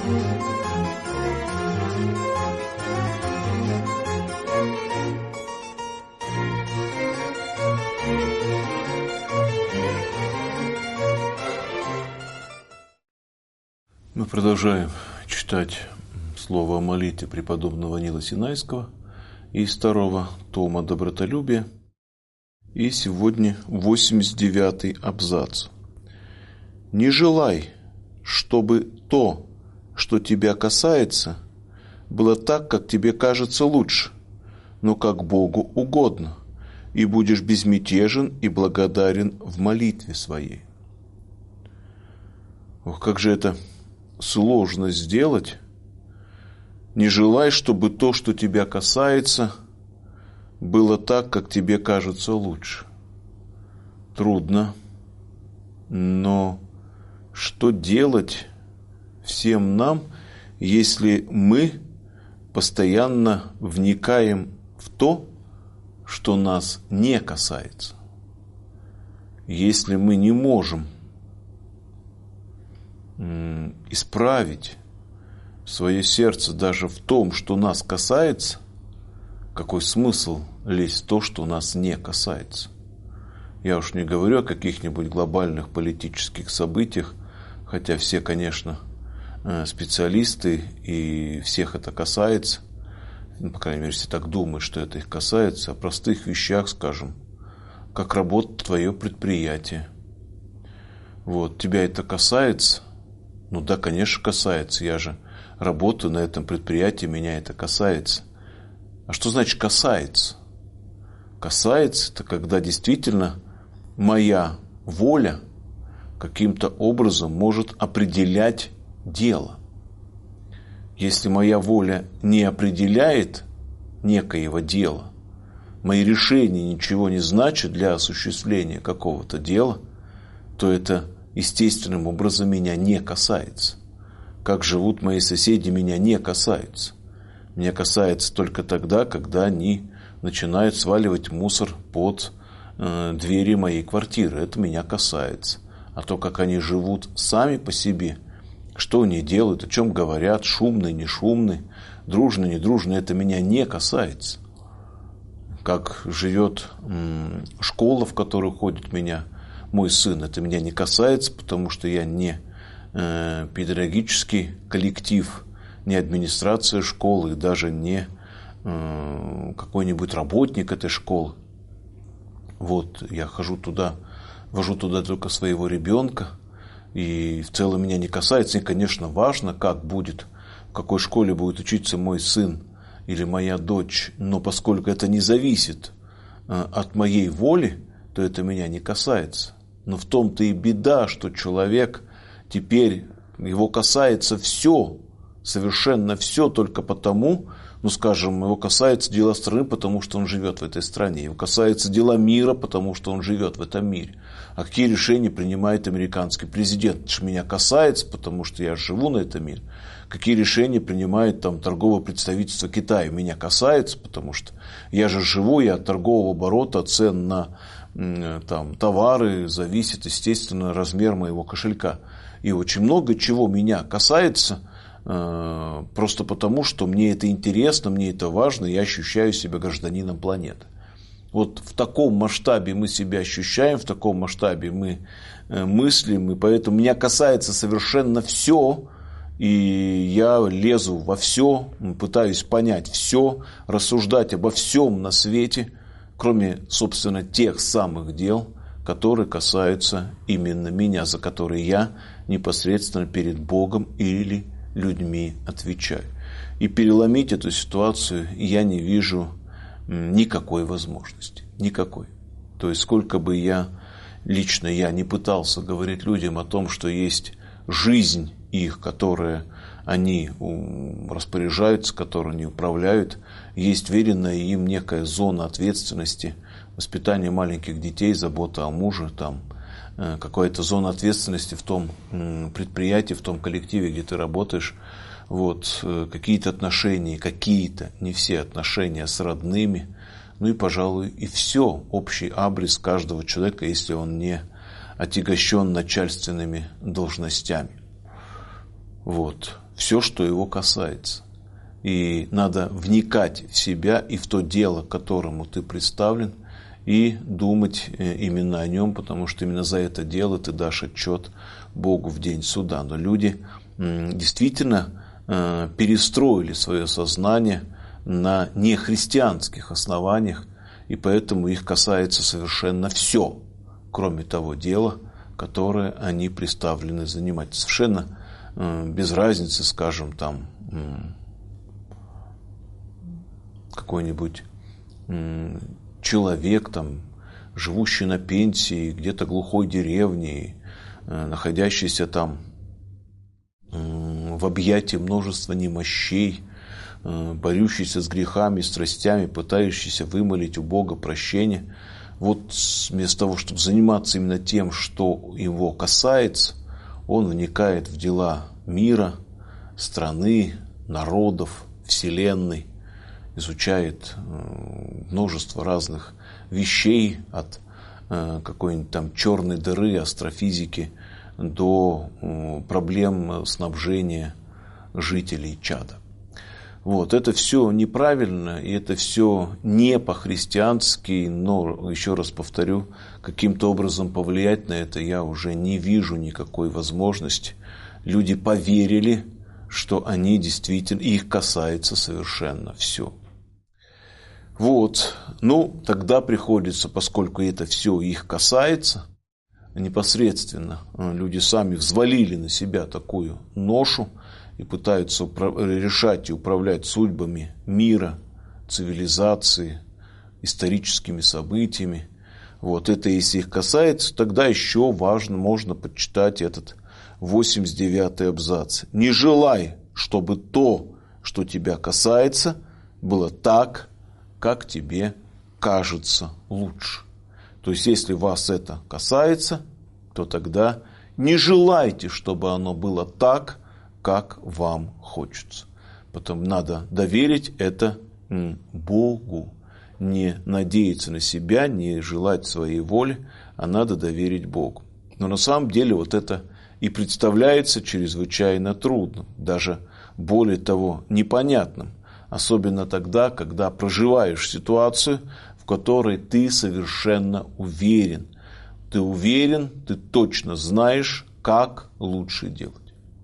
Мы продолжаем читать слово о молитве преподобного Нила Синайского из второго тома «Добротолюбие». И сегодня 89-й абзац. «Не желай, чтобы то, что тебя касается, было так, как тебе кажется лучше, но как Богу угодно, и будешь безмятежен и благодарен в молитве своей». Ох, как же это сложно сделать. Не желай, чтобы то, что тебя касается, было так, как тебе кажется лучше. Трудно. Но что делать всем нам, если мы постоянно вникаем в то, что нас не касается? Если мы не можем исправить свое сердце даже в том, что нас касается, какой смысл лезть в то, что нас не касается? Я уж не говорю о каких-нибудь глобальных политических событиях, хотя все, конечно, специалисты и всех это касается, по крайней мере, все так думают, что это их касается, о простых вещах, скажем, как работает твое предприятие. Вот, тебя это касается? Ну да, конечно, касается. Я же работаю на этом предприятии, меня это касается. А что значит касается? Касается – это когда действительно моя воля каким-то образом может определять дело. Если моя воля не определяет некоего дела, мои решения ничего не значат для осуществления какого-то дела, то это естественным образом меня не касается. Как живут мои соседи, меня не касается. Меня касается только тогда, когда они начинают сваливать мусор под двери моей квартиры. Это меня касается. А то, как они живут сами по себе, что они делают, о чем говорят, шумные, не шумные, дружные, не дружные, это меня не касается. Как живет школа, в которую ходит мой сын, это меня не касается, потому что я не педагогический коллектив, не администрация школы, и даже не какой-нибудь работник этой школы. Вот, я вожу туда только своего ребенка, и в целом меня не касается. И, конечно, важно, в какой школе будет учиться мой сын или моя дочь, но поскольку это не зависит от моей воли, то это меня не касается. Но в том-то и беда, что человек теперь, его касается все, совершенно все, только потому, его касается дела страны, потому что он живет в этой стране. Его касается дела мира, потому что он живет в этом мире. А какие решения принимает американский президент? Это же меня касается, потому что я живу на этом мире. Какие решения принимает торговое представительство Китая? Меня касается, потому что я же живу, и от торгового оборота, цен на товары зависит, естественно, размер моего кошелька. И очень много чего меня касается, просто потому, что мне это интересно, мне это важно, я ощущаю себя гражданином планеты. Вот в таком масштабе мы себя ощущаем, в таком масштабе мы мыслим, и поэтому меня касается совершенно все, и я лезу во все, пытаюсь понять все, рассуждать обо всем на свете, кроме, собственно, тех самых дел, которые касаются именно меня, за которые я непосредственно перед Богом или людьми отвечаю. И переломить эту ситуацию я не вижу никакой возможности. Никакой. То есть, сколько бы лично я не пытался говорить людям о том, что есть жизнь их, которая они распоряжаются, которой они управляют, есть веренная им некая зона ответственности, воспитание маленьких детей, забота о муже, какая-то зона ответственности в том предприятии, в том коллективе, где ты работаешь, какие-то отношения, не все отношения с родными, и, пожалуй, и все, общий абрис каждого человека, если он не отягощен начальственными должностями. все, что его касается. И надо вникать в себя и в то дело, к которому ты представлен, и думать именно о нем, потому что именно за это дело ты дашь отчет Богу в день суда. Но люди действительно перестроили свое сознание на нехристианских основаниях, и поэтому их касается совершенно все, кроме того дела, которое они представлены занимать. Совершенно без разницы, скажем, там какой-нибудь человек, там, живущий на пенсии, где-то глухой деревне, находящийся там в объятии множества немощей, борющийся с грехами, страстями, пытающийся вымолить у Бога прощение. Вот вместо того, чтобы заниматься именно тем, что его касается, он вникает в дела мира, страны, народов, вселенной, изучает множество разных вещей, от какой-нибудь там черной дыры, астрофизики, до проблем снабжения жителей чада. Вот, это все неправильно, и это все не по-христиански, но, еще раз повторю, каким-то образом повлиять на это я уже не вижу никакой возможности. Люди поверили, что они действительно, их касается совершенно все. Вот, ну, тогда приходится, поскольку это все их касается, непосредственно люди сами взвалили на себя такую ношу, и пытаются решать и управлять судьбами мира, цивилизации, историческими событиями. Вот это, если их касается, тогда еще важно, можно почитать этот 89-й абзац. Не желай, чтобы то, что тебя касается, было так, как тебе кажется лучше. То есть, если вас это касается, то тогда не желайте, чтобы оно было так, как вам хочется. Потом надо доверить это Богу. Не надеяться на себя, не желать своей воли, а надо доверить Богу. Но на самом деле вот это и представляется чрезвычайно трудным, даже более того непонятным. Особенно тогда, когда проживаешь ситуацию, в которой ты совершенно уверен. Ты уверен, ты точно знаешь, как лучше делать.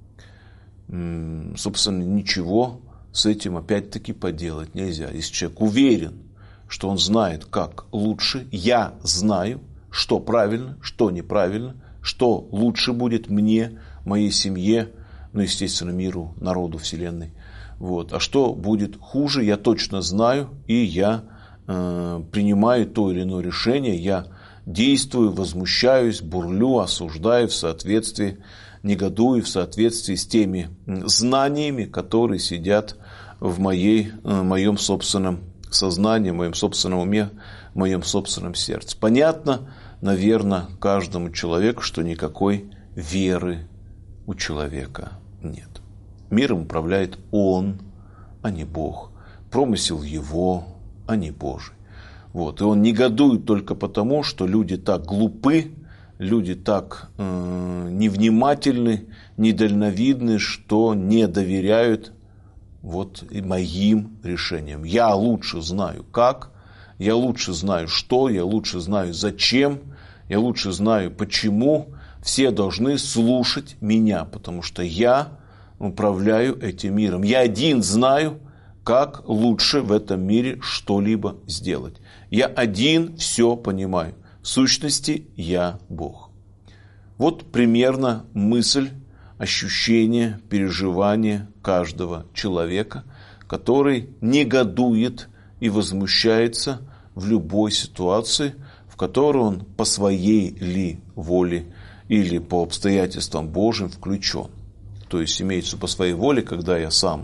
Собственно, ничего с этим опять-таки поделать нельзя. Если человек уверен, что он знает, как лучше, я знаю, что правильно, что неправильно, что лучше будет мне, моей семье, ну, естественно, миру, народу, вселенной. Вот. А что будет хуже, я точно знаю, и я принимаю то или иное решение, я действую, возмущаюсь, бурлю, осуждаю в соответствии, негодую в соответствии с теми знаниями, которые сидят в моем собственном сознании, в моем собственном уме, в моем собственном сердце. Понятно, наверное, каждому человеку, что никакой веры у человека нет. Миром управляет он, а не Бог. Промысел его, а не Божий. Вот. И он негодует только потому, что люди так глупы, люди так невнимательны, недальновидны, что не доверяют вот и моим решениям. Я лучше знаю как, я лучше знаю что, я лучше знаю зачем, я лучше знаю почему. Все должны слушать меня, потому что я управляю этим миром. Я один знаю, как лучше в этом мире что-либо сделать. Я один все понимаю. В сущности, я Бог. Вот примерно мысль, ощущение, переживание каждого человека, который негодует и возмущается в любой ситуации, в которой он по своей ли воле или по обстоятельствам Божьим включен. То есть имеется по своей воле, когда я сам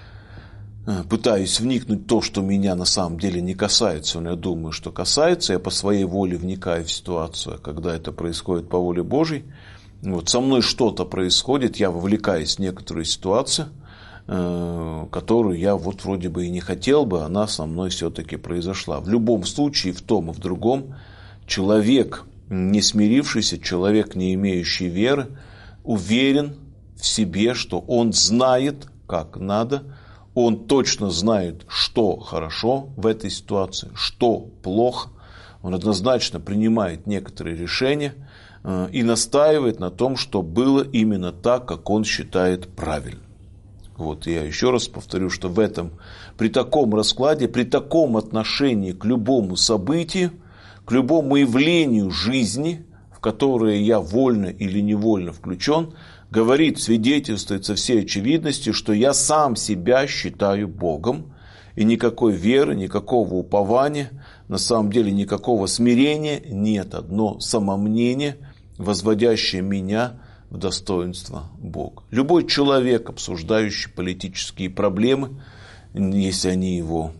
пытаюсь вникнуть в то, что меня на самом деле не касается, но я думаю, что касается, я по своей воле вникаю в ситуацию, когда это происходит по воле Божьей, вот со мной что-то происходит, я вовлекаюсь в некоторую ситуацию, которую я вот вроде бы и не хотел бы, она со мной все-таки произошла. В любом случае, в том и в другом, человек, не смирившийся, человек, не имеющий веры, уверен в себе, что он знает, как надо, он точно знает, что хорошо в этой ситуации, что плохо. Он однозначно принимает некоторые решения и настаивает на том, что было именно так, как он считает правильным. Вот, я еще раз повторю, что при таком раскладе, при таком отношении к любому событию, к любому явлению жизни, в которое я вольно или невольно включен, говорит, свидетельствует со всей очевидностью, что я сам себя считаю Богом, и никакой веры, никакого упования, на самом деле никакого смирения нет, одно самомнение, возводящее меня в достоинство Бога. Любой человек, обсуждающий политические проблемы, если они его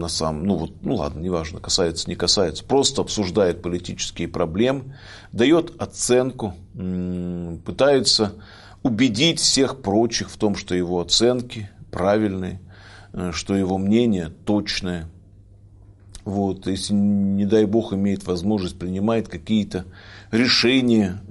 неважно, касается, не касается, просто обсуждает политические проблемы, дает оценку, пытается убедить всех прочих в том, что его оценки правильные, что его мнение точное. Вот, если, не дай Бог, имеет возможность, принимает какие-то решения,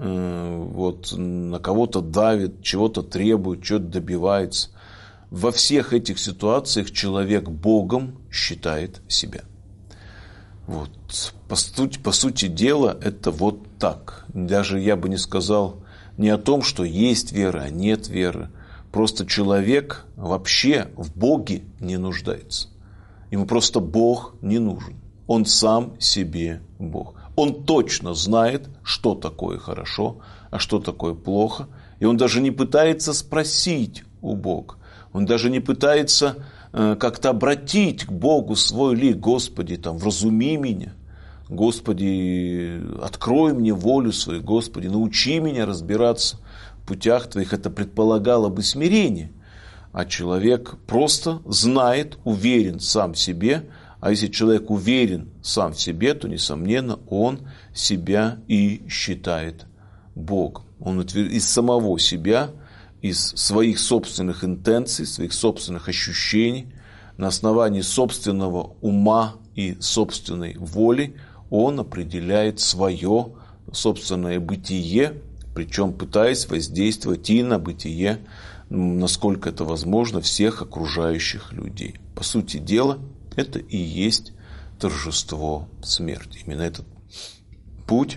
на кого-то давит, чего-то требует, чего-то добивается. Во всех этих ситуациях человек Богом считает себя. Вот. По сути дела, это вот так. Даже я бы не сказал не о том, что есть вера, а нет веры. Просто человек вообще в Боге не нуждается. Ему просто Бог не нужен. Он сам себе Бог. Он точно знает, что такое хорошо, а что такое плохо. И он даже не пытается спросить у Бога. Он даже не пытается как-то обратить к Богу свой лик. Господи, вразуми меня. Господи, открой мне волю свою. Господи, научи меня разбираться в путях Твоих. Это предполагало бы смирение. А человек просто знает, уверен сам в себе. А если человек уверен сам в себе, то, несомненно, он себя и считает Богом. Он из самого себя, из своих собственных интенций, своих собственных ощущений, на основании собственного ума и собственной воли, он определяет свое собственное бытие, причем пытаясь воздействовать и на бытие, насколько это возможно, всех окружающих людей. По сути дела, это и есть торжество смерти. Именно этот путь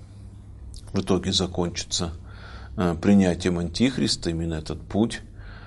в итоге закончится принятием Антихриста. Именно этот путь,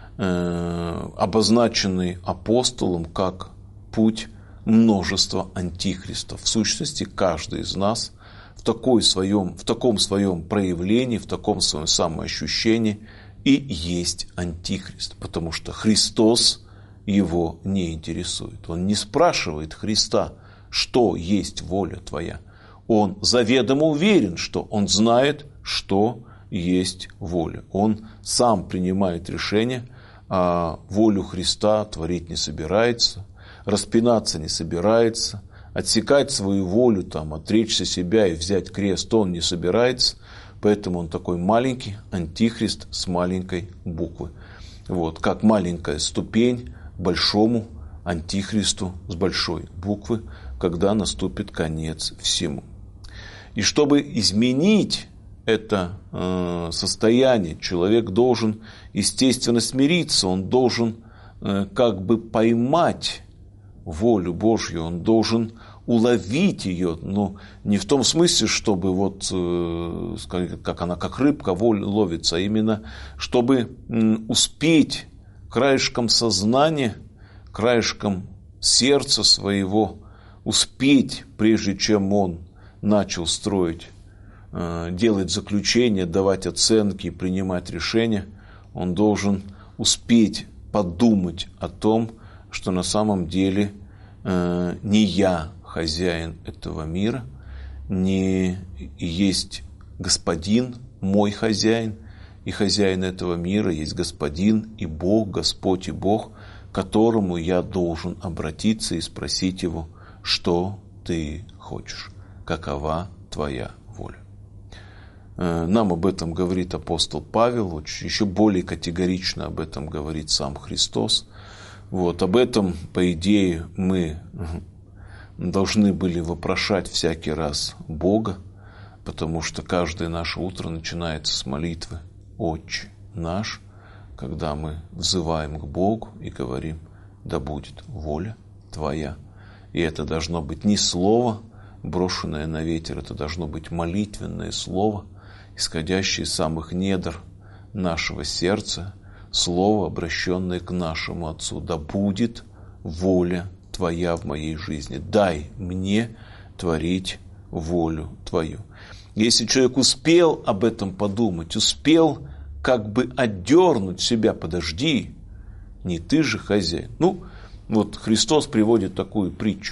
обозначенный апостолом как путь множества антихристов. В сущности, каждый из нас в таком своем проявлении, в таком своем самоощущении и есть антихрист, потому что Христос его не интересует. Он не спрашивает Христа, что есть воля твоя. Он заведомо уверен, что он знает, что есть воля. Он сам принимает решение, а волю Христа творить не собирается, распинаться не собирается, отсекать свою волю, отречься себя и взять крест он не собирается. Поэтому он такой маленький антихрист с маленькой буквы. Вот, как маленькая ступень к большому антихристу с большой буквы, когда наступит конец всему. И чтобы изменить это состояние, человек должен, естественно, смириться, он должен поймать волю Божью, он должен уловить ее, но не в том смысле, чтобы как рыбка ловится, а именно, чтобы успеть краешком сознания, краешком сердца своего, успеть, прежде чем он начал строить, делать заключения, давать оценки, принимать решения, он должен успеть подумать о том, что на самом деле не я хозяин этого мира, не есть господин мой хозяин, и хозяин этого мира есть господин и Бог, Господь и Бог, к которому я должен обратиться и спросить его, что ты хочешь, какова твоя воля. Нам об этом говорит апостол Павел, еще более категорично об этом говорит сам Христос. Об этом, по идее, мы должны были вопрошать всякий раз Бога, потому что каждое наше утро начинается с молитвы «Отче наш, когда мы взываем к Богу и говорим: да будет воля Твоя. И это должно быть не слово, брошенное на ветер, это должно быть молитвенное слово, исходящее из самых недр нашего сердца, слово, обращенное к нашему Отцу: да будет воля Твоя в моей жизни, дай мне творить волю Твою. Если человек успел об этом подумать, успел как бы отдернуть себя: подожди, не ты же хозяин. Вот Христос приводит такую притчу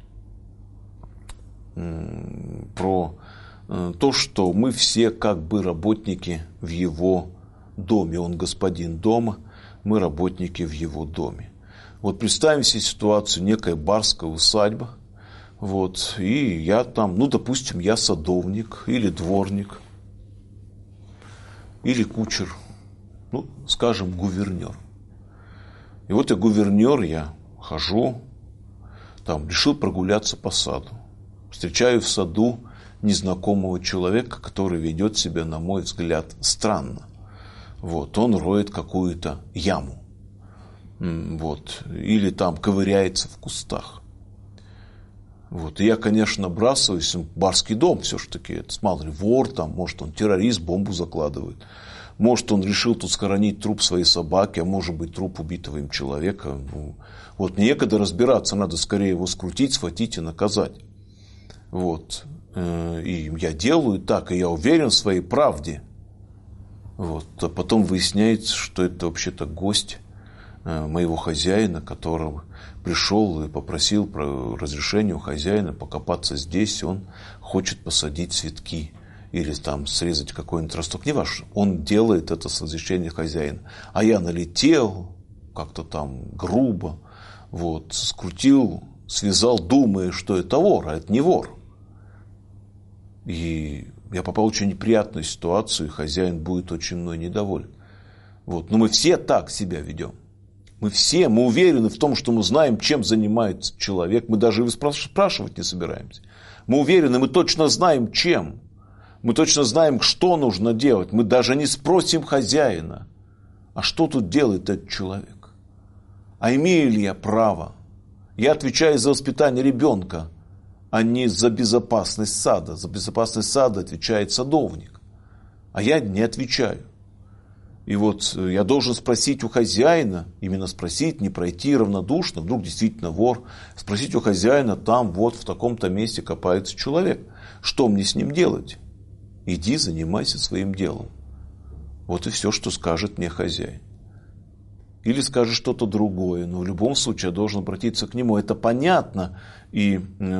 про то, что мы все как бы работники в Его доме. Он господин дома, мы работники в Его доме. Вот представим себе ситуацию: некая барская усадьба, вот, и я там, допустим, я садовник или дворник, или кучер, скажем, гувернер. И вот я гувернер, я хожу, там, решил прогуляться по саду. Встречаю в саду незнакомого человека, который ведет себя, на мой взгляд, странно. Вот, он роет какую-то яму. Вот, или там ковыряется в кустах. Вот, и я, конечно, бросаюсь, барский дом все-таки, это мало ли, вор там, может, он террорист, бомбу закладывает. Может, он решил тут схоронить труп своей собаки, а может быть, труп убитого им человека. Вот, некогда разбираться, надо скорее его скрутить, схватить и наказать. Вот, и я делаю так, и я уверен в своей правде. Вот, а потом выясняется, что это вообще-то гость моего хозяина, который пришел и попросил разрешения у хозяина покопаться здесь. Он хочет посадить цветки или там срезать какой-нибудь росток. Не важно, он делает это с разрешения хозяина. А я налетел как-то там грубо, вот, скрутил, связал, думая, что это вор, а это не вор. И я попал в очень неприятную ситуацию, и хозяин будет очень мной недоволен. Вот. Но мы все так себя ведем. Мы уверены в том, что мы знаем, чем занимается человек. Мы даже его спрашивать не собираемся. Мы уверены, мы точно знаем, чем. Мы точно знаем, что нужно делать. Мы даже не спросим хозяина: а что тут делает этот человек? А имею ли я право? Я отвечаю за воспитание ребенка, а не за безопасность сада. За безопасность сада отвечает садовник. А я не отвечаю. И вот я должен спросить у хозяина, именно спросить, не пройти равнодушно, вдруг действительно вор, спросить у хозяина: там вот в таком-то месте копается человек, что мне с ним делать? Иди, занимайся своим делом. Вот и все, что скажет мне хозяин. Или скажет что-то другое, но в любом случае я должен обратиться к нему. Это понятно, и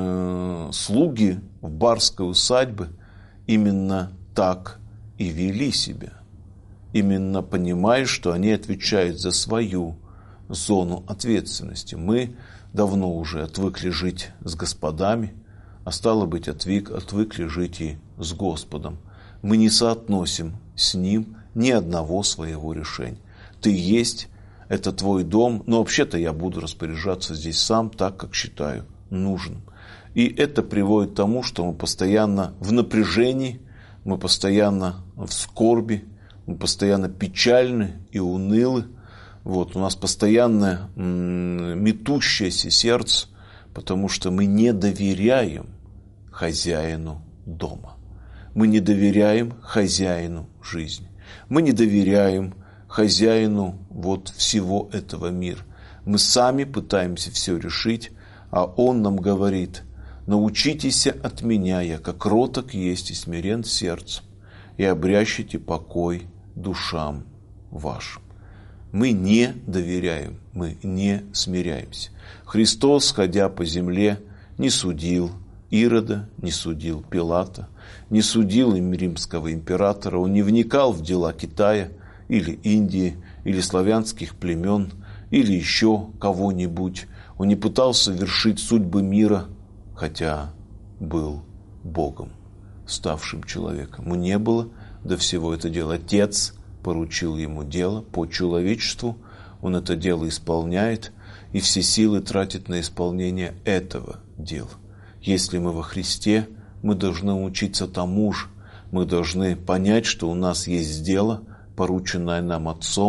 слуги в барской усадьбе именно так и вели себя. Именно понимая, что они отвечают за свою зону ответственности. Мы давно уже отвыкли жить с господами, а стало быть, отвыкли жить и с Господом. Мы не соотносим с Ним ни одного своего решения. Ты есть, это твой дом, но вообще-то я буду распоряжаться здесь сам так, как считаю нужным. И это приводит к тому, что мы постоянно в напряжении, мы постоянно в скорби, мы постоянно печальны и унылы. Вот, у нас постоянное метущееся сердце, потому что мы не доверяем хозяину дома. Мы не доверяем хозяину жизни. Мы не доверяем хозяину вот всего этого мира. Мы сами пытаемся все решить, а он нам говорит: научитесь от меня, я как кроток есть и смирен сердцем, и обрящите покой душам вашим. Мы не доверяем, мы не смиряемся. Христос, ходя по земле, не судил Ирода, не судил Пилата, не судил римского императора, он не вникал в дела Китая или Индии, или славянских племен, или еще кого-нибудь. Он не пытался вершить судьбы мира, хотя был Богом, ставшим человеком. Ему не было до всего это дело. Отец поручил ему дело по человечеству, он это дело исполняет, и все силы тратит на исполнение этого дела. Если мы во Христе, мы должны учиться тому же. Мы должны понять, что у нас есть дело, порученное нам Отцом,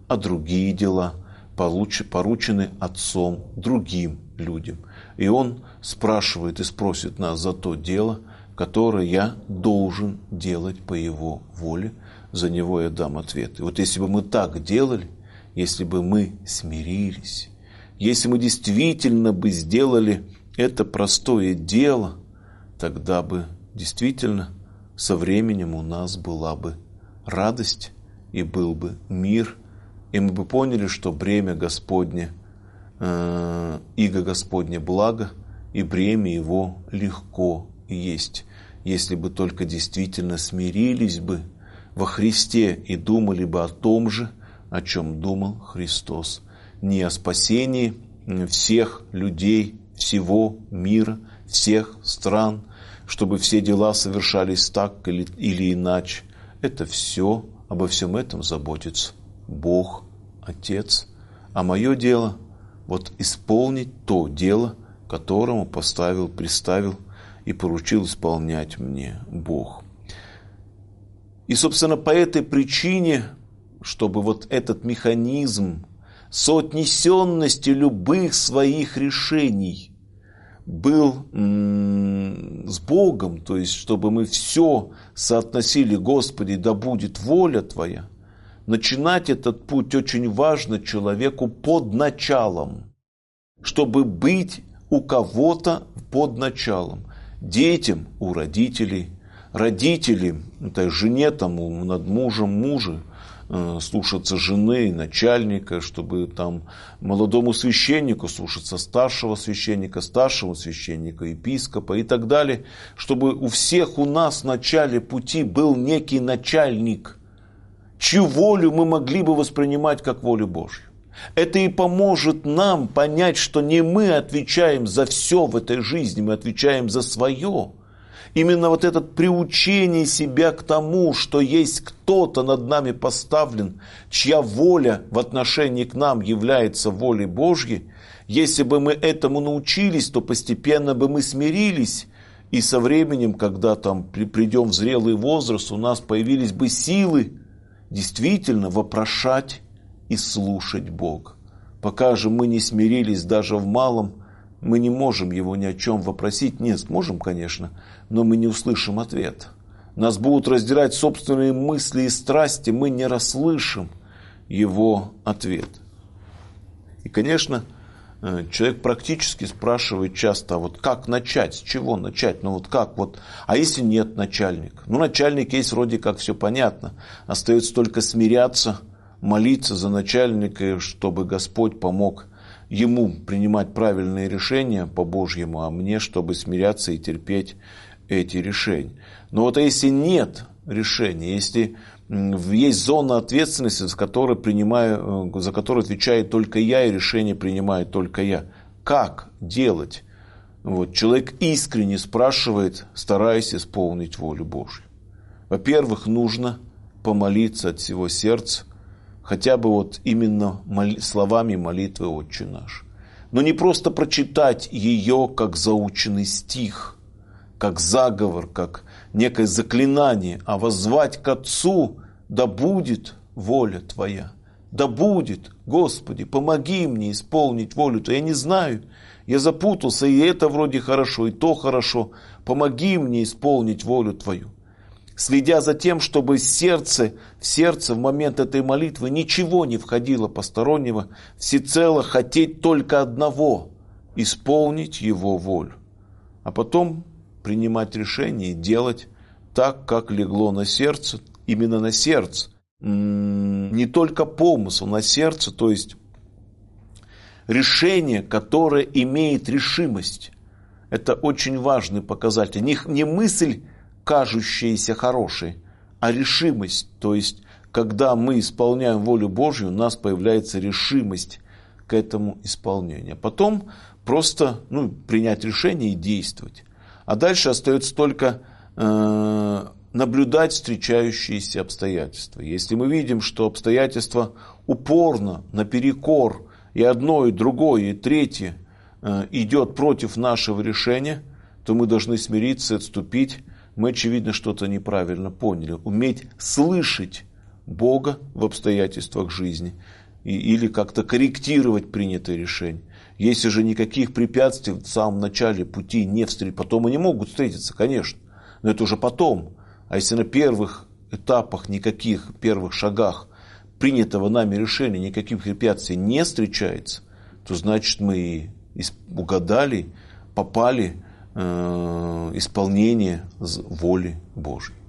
а другие дела поручены Отцом другим людям. И Он спрашивает и спросит нас за то дело, которое я должен делать по Его воле. За него я дам ответ. И вот если бы мы так делали, если бы мы смирились, если мы действительно бы сделали это простое дело, тогда бы действительно со временем у нас была бы радость и был бы мир, и мы бы поняли, что бремя Господне, иго Господне благо, и бремя его легко есть, если бы только действительно смирились бы во Христе и думали бы о том же, о чем думал Христос, не о спасении всех людей, всего мира, всех стран, чтобы все дела совершались так или иначе. Это все, обо всем этом заботится Бог, Отец. А мое дело вот исполнить то дело, которому приставил и поручил исполнять мне Бог. И, собственно, по этой причине, чтобы вот этот механизм соотнесенности любых своих решений был с Богом, то есть чтобы мы все соотносили: Господи, да будет воля Твоя, начинать этот путь очень важно человеку под началом, чтобы быть у кого-то под началом. Детям у родителей, родителям, жене над мужа, слушаться жены, начальника, чтобы молодому священнику слушаться старшего священника, епископа и так далее, чтобы у всех у нас в начале пути был некий начальник, чью волю мы могли бы воспринимать как волю Божью. Это и поможет нам понять, что не мы отвечаем за все в этой жизни, мы отвечаем за свое. Именно вот это приучение себя к тому, что есть кто-то над нами поставлен, чья воля в отношении к нам является волей Божьей, если бы мы этому научились, то постепенно бы мы смирились, и со временем, когда придем в зрелый возраст, у нас появились бы силы действительно вопрошать и слушать Бога. Пока же мы не смирились даже в малом, мы не можем Его ни о чем вопросить. Нет, сможем, конечно, но мы не услышим ответа. Нас будут раздирать собственные мысли и страсти, мы не расслышим Его ответ. И, конечно, человек практически спрашивает часто: вот как начать, с чего начать, а если нет начальника? Начальник есть, вроде как все понятно, остается только смиряться, молиться за начальника, чтобы Господь помог ему принимать правильные решения по Божьему, а мне, чтобы смиряться и терпеть эти решения. Но вот если нет решения, если есть зона ответственности, за которую отвечает только я, и решение принимаю только я, как делать? Человек искренне спрашивает, стараясь исполнить волю Божью. Во-первых, нужно помолиться от всего сердца, хотя бы именно словами молитвы «Отче наш». Но не просто прочитать ее как заученный стих, как заговор, как некое заклинание, а воззвать к Отцу: да будет воля Твоя, да будет, Господи, помоги мне исполнить волю Твою. Я не знаю, я запутался, и это вроде хорошо, и то хорошо. Помоги мне исполнить волю Твою. Следя за тем, чтобы в сердце в момент этой молитвы ничего не входило постороннего, всецело хотеть только одного – исполнить Его волю. А потом принимать решение и делать так, как легло на сердце, именно на сердце. Не только помысл, на сердце, то есть решение, которое имеет решимость. Это очень важный показатель. Не мысль, кажущаяся хорошей, а решимость. То есть, когда мы исполняем волю Божью, у нас появляется решимость к этому исполнению. Потом просто принять решение и действовать. А дальше остается только наблюдать встречающиеся обстоятельства. Если мы видим, что обстоятельства упорно, наперекор, и одно, и другое, и третье идет против нашего решения, то мы должны смириться и отступить. Мы, очевидно, что-то неправильно поняли. Уметь слышать Бога в обстоятельствах жизни. или как-то корректировать принятое решение. Если же никаких препятствий в самом начале пути не встретить, потом они могут встретиться, конечно, но это уже потом. А если на первых этапах, никаких первых шагах принятого нами решения, никаких препятствий не встречается, то значит мы угадали, попали исполнение воли Божьей.